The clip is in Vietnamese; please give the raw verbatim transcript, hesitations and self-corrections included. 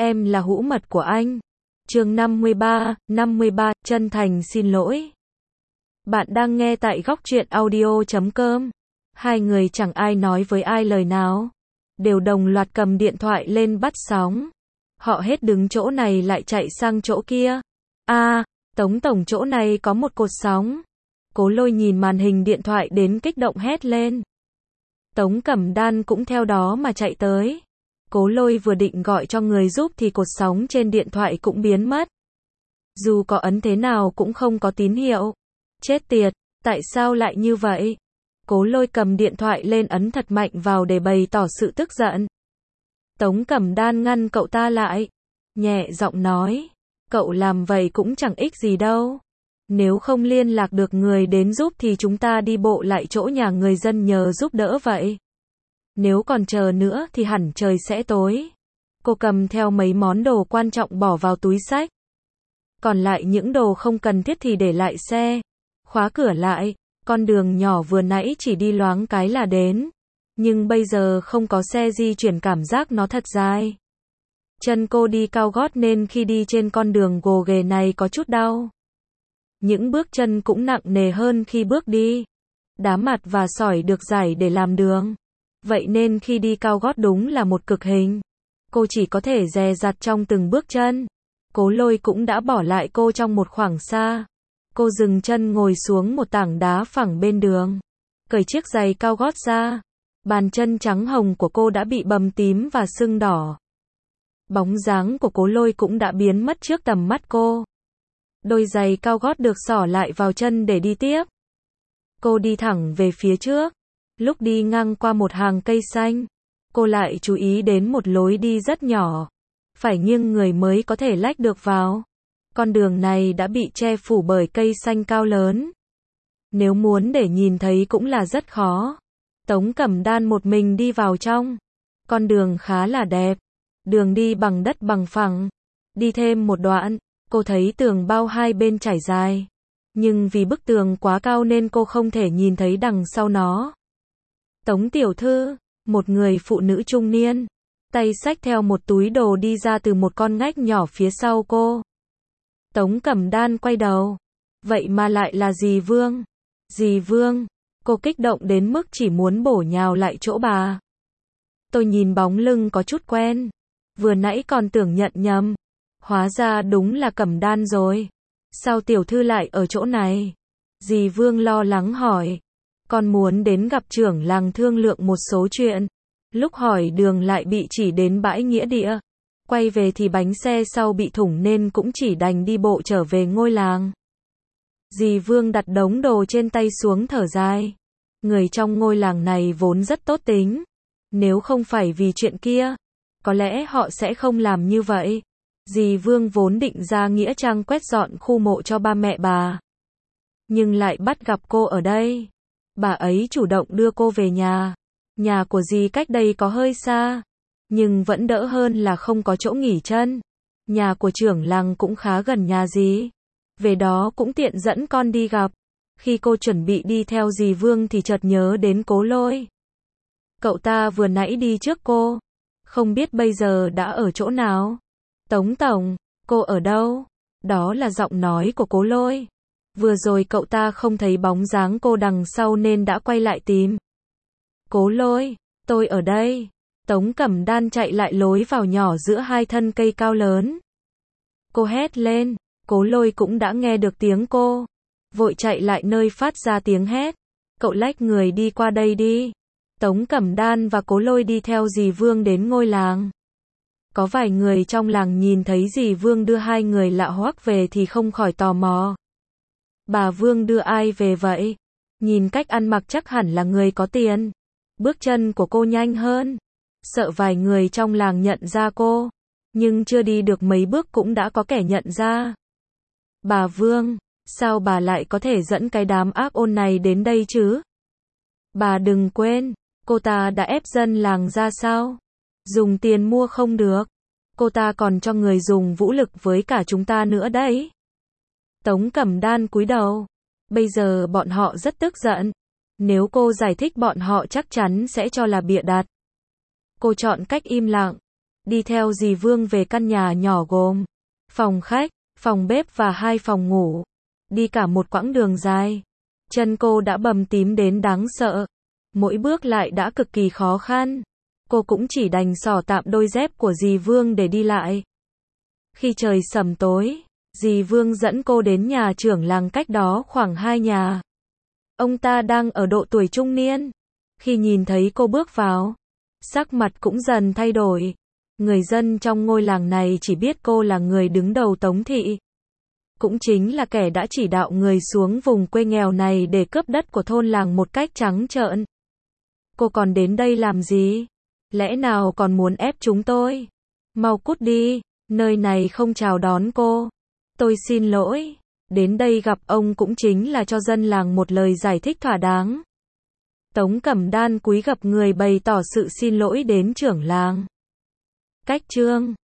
em là hũ mật của anh. Chương năm mươi ba, năm mươi ba, chân thành xin lỗi. Bạn đang nghe tại góc truyện audio chấm com. Hai người chẳng ai nói với ai lời nào, đều đồng loạt cầm điện thoại lên bắt sóng. Họ hết đứng chỗ này lại chạy sang chỗ kia. A, à, Tống tổng, chỗ này có một cột sóng. Cố Lôi nhìn màn hình điện thoại đến kích động hét lên. Tống Cẩm Đan cũng theo đó mà chạy tới. Cố Lôi vừa định gọi cho người giúp thì cột sóng trên điện thoại cũng biến mất. Dù có ấn thế nào cũng không có tín hiệu. Chết tiệt, tại sao lại như vậy? Cố Lôi cầm điện thoại lên ấn thật mạnh vào để bày tỏ sự tức giận. Tống Cẩm Đan ngăn cậu ta lại, nhẹ giọng nói, cậu làm vậy cũng chẳng ích gì đâu. Nếu không liên lạc được người đến giúp thì chúng ta đi bộ lại chỗ nhà người dân nhờ giúp đỡ vậy. Nếu còn chờ nữa thì hẳn trời sẽ tối. Cô cầm theo mấy món đồ quan trọng bỏ vào túi xách. Còn lại những đồ không cần thiết thì để lại xe. Khóa cửa lại. Con đường nhỏ vừa nãy chỉ đi loáng cái là đến. Nhưng bây giờ không có xe di chuyển, cảm giác nó thật dài. Chân cô đi cao gót nên khi đi trên con đường gồ ghề này có chút đau. Những bước chân cũng nặng nề hơn khi bước đi. Đá mặt và sỏi được rải để làm đường. Vậy nên khi đi cao gót đúng là một cực hình. Cô chỉ có thể dè dặt trong từng bước chân. Cố Lôi cũng đã bỏ lại cô trong một khoảng xa. Cô dừng chân ngồi xuống một tảng đá phẳng bên đường. Cởi chiếc giày cao gót ra. Bàn chân trắng hồng của cô đã bị bầm tím và sưng đỏ. Bóng dáng của Cố Lôi cũng đã biến mất trước tầm mắt cô. Đôi giày cao gót được xỏ lại vào chân để đi tiếp. Cô đi thẳng về phía trước. Lúc đi ngang qua một hàng cây xanh, cô lại chú ý đến một lối đi rất nhỏ. Phải nghiêng người mới có thể lách được vào. Con đường này đã bị che phủ bởi cây xanh cao lớn. Nếu muốn để nhìn thấy cũng là rất khó. Tống Cẩm Đan một mình đi vào trong. Con đường khá là đẹp. Đường đi bằng đất bằng phẳng. Đi thêm một đoạn, cô thấy tường bao hai bên trải dài. Nhưng vì bức tường quá cao nên cô không thể nhìn thấy đằng sau nó. Tống tiểu thư, một người phụ nữ trung niên, tay xách theo một túi đồ đi ra từ một con ngách nhỏ phía sau cô. Tống Cẩm Đan quay đầu. Vậy mà lại là dì Vương. Dì Vương, cô kích động đến mức chỉ muốn bổ nhào lại chỗ bà. Tôi nhìn bóng lưng có chút quen. Vừa nãy còn tưởng nhận nhầm. Hóa ra đúng là Cẩm Đan rồi. Sao tiểu thư lại ở chỗ này? Dì Vương lo lắng hỏi. Con muốn đến gặp trưởng làng thương lượng một số chuyện. Lúc hỏi đường lại bị chỉ đến bãi nghĩa địa. Quay về thì bánh xe sau bị thủng nên cũng chỉ đành đi bộ trở về ngôi làng. Dì Vương đặt đống đồ trên tay xuống thở dài. Người trong ngôi làng này vốn rất tốt tính. Nếu không phải vì chuyện kia, có lẽ họ sẽ không làm như vậy. Dì Vương vốn định ra nghĩa trang quét dọn khu mộ cho ba mẹ bà. Nhưng lại bắt gặp cô ở đây. Bà ấy chủ động đưa cô về nhà. Nhà của dì cách đây có hơi xa, nhưng vẫn đỡ hơn là không có chỗ nghỉ chân. Nhà của trưởng làng cũng khá gần nhà dì. Về đó cũng tiện dẫn con đi gặp. Khi cô chuẩn bị đi theo dì Vương thì chợt nhớ đến Cố Lôi. Cậu ta vừa nãy đi trước cô. Không biết bây giờ đã ở chỗ nào. Tống tổng, cô ở đâu? Đó là giọng nói của Cố Lôi. Vừa rồi cậu ta không thấy bóng dáng cô đằng sau nên đã quay lại tìm. Cố Lôi, tôi ở đây. Tống Cẩm Đan chạy lại lối vào nhỏ giữa hai thân cây cao lớn. Cô hét lên. Cố Lôi cũng đã nghe được tiếng cô. Vội chạy lại nơi phát ra tiếng hét. Cậu lách người đi qua đây đi. Tống Cẩm Đan và Cố Lôi đi theo dì Vương đến ngôi làng. Có vài người trong làng nhìn thấy dì Vương đưa hai người lạ hoắc về thì không khỏi tò mò. Bà Vương đưa ai về vậy? Nhìn cách ăn mặc chắc hẳn là người có tiền. Bước chân của cô nhanh hơn. Sợ vài người trong làng nhận ra cô. Nhưng chưa đi được mấy bước cũng đã có kẻ nhận ra. Bà Vương, sao bà lại có thể dẫn cái đám ác ôn này đến đây chứ? Bà đừng quên, cô ta đã ép dân làng ra sao? Dùng tiền mua không được. Cô ta còn cho người dùng vũ lực với cả chúng ta nữa đấy. Tống Cẩm Đan cúi đầu. Bây giờ bọn họ rất tức giận. Nếu cô giải thích bọn họ chắc chắn sẽ cho là bịa đặt. Cô chọn cách im lặng. đi theo dì Vương về căn nhà nhỏ gồm phòng khách, phòng bếp và hai phòng ngủ. Đi cả một quãng đường dài, chân cô đã bầm tím đến đáng sợ. Mỗi bước lại đã cực kỳ khó khăn. Cô cũng chỉ đành xỏ tạm đôi dép của dì Vương để đi lại. Khi trời sầm tối, dì Vương dẫn cô đến nhà trưởng làng cách đó khoảng hai nhà. Ông ta đang ở độ tuổi trung niên. Khi nhìn thấy cô bước vào, sắc mặt cũng dần thay đổi. Người dân trong ngôi làng này chỉ biết cô là người đứng đầu Tống thị. Cũng chính là kẻ đã chỉ đạo người xuống vùng quê nghèo này để cướp đất của thôn làng một cách trắng trợn. Cô còn đến đây làm gì? Lẽ nào còn muốn ép chúng tôi? Mau cút đi, nơi này không chào đón cô. Tôi xin lỗi, đến đây gặp ông cũng chính là cho dân làng một lời giải thích thỏa đáng. Tống Cẩm Đan cúi gập người bày tỏ sự xin lỗi đến trưởng làng. Cách chương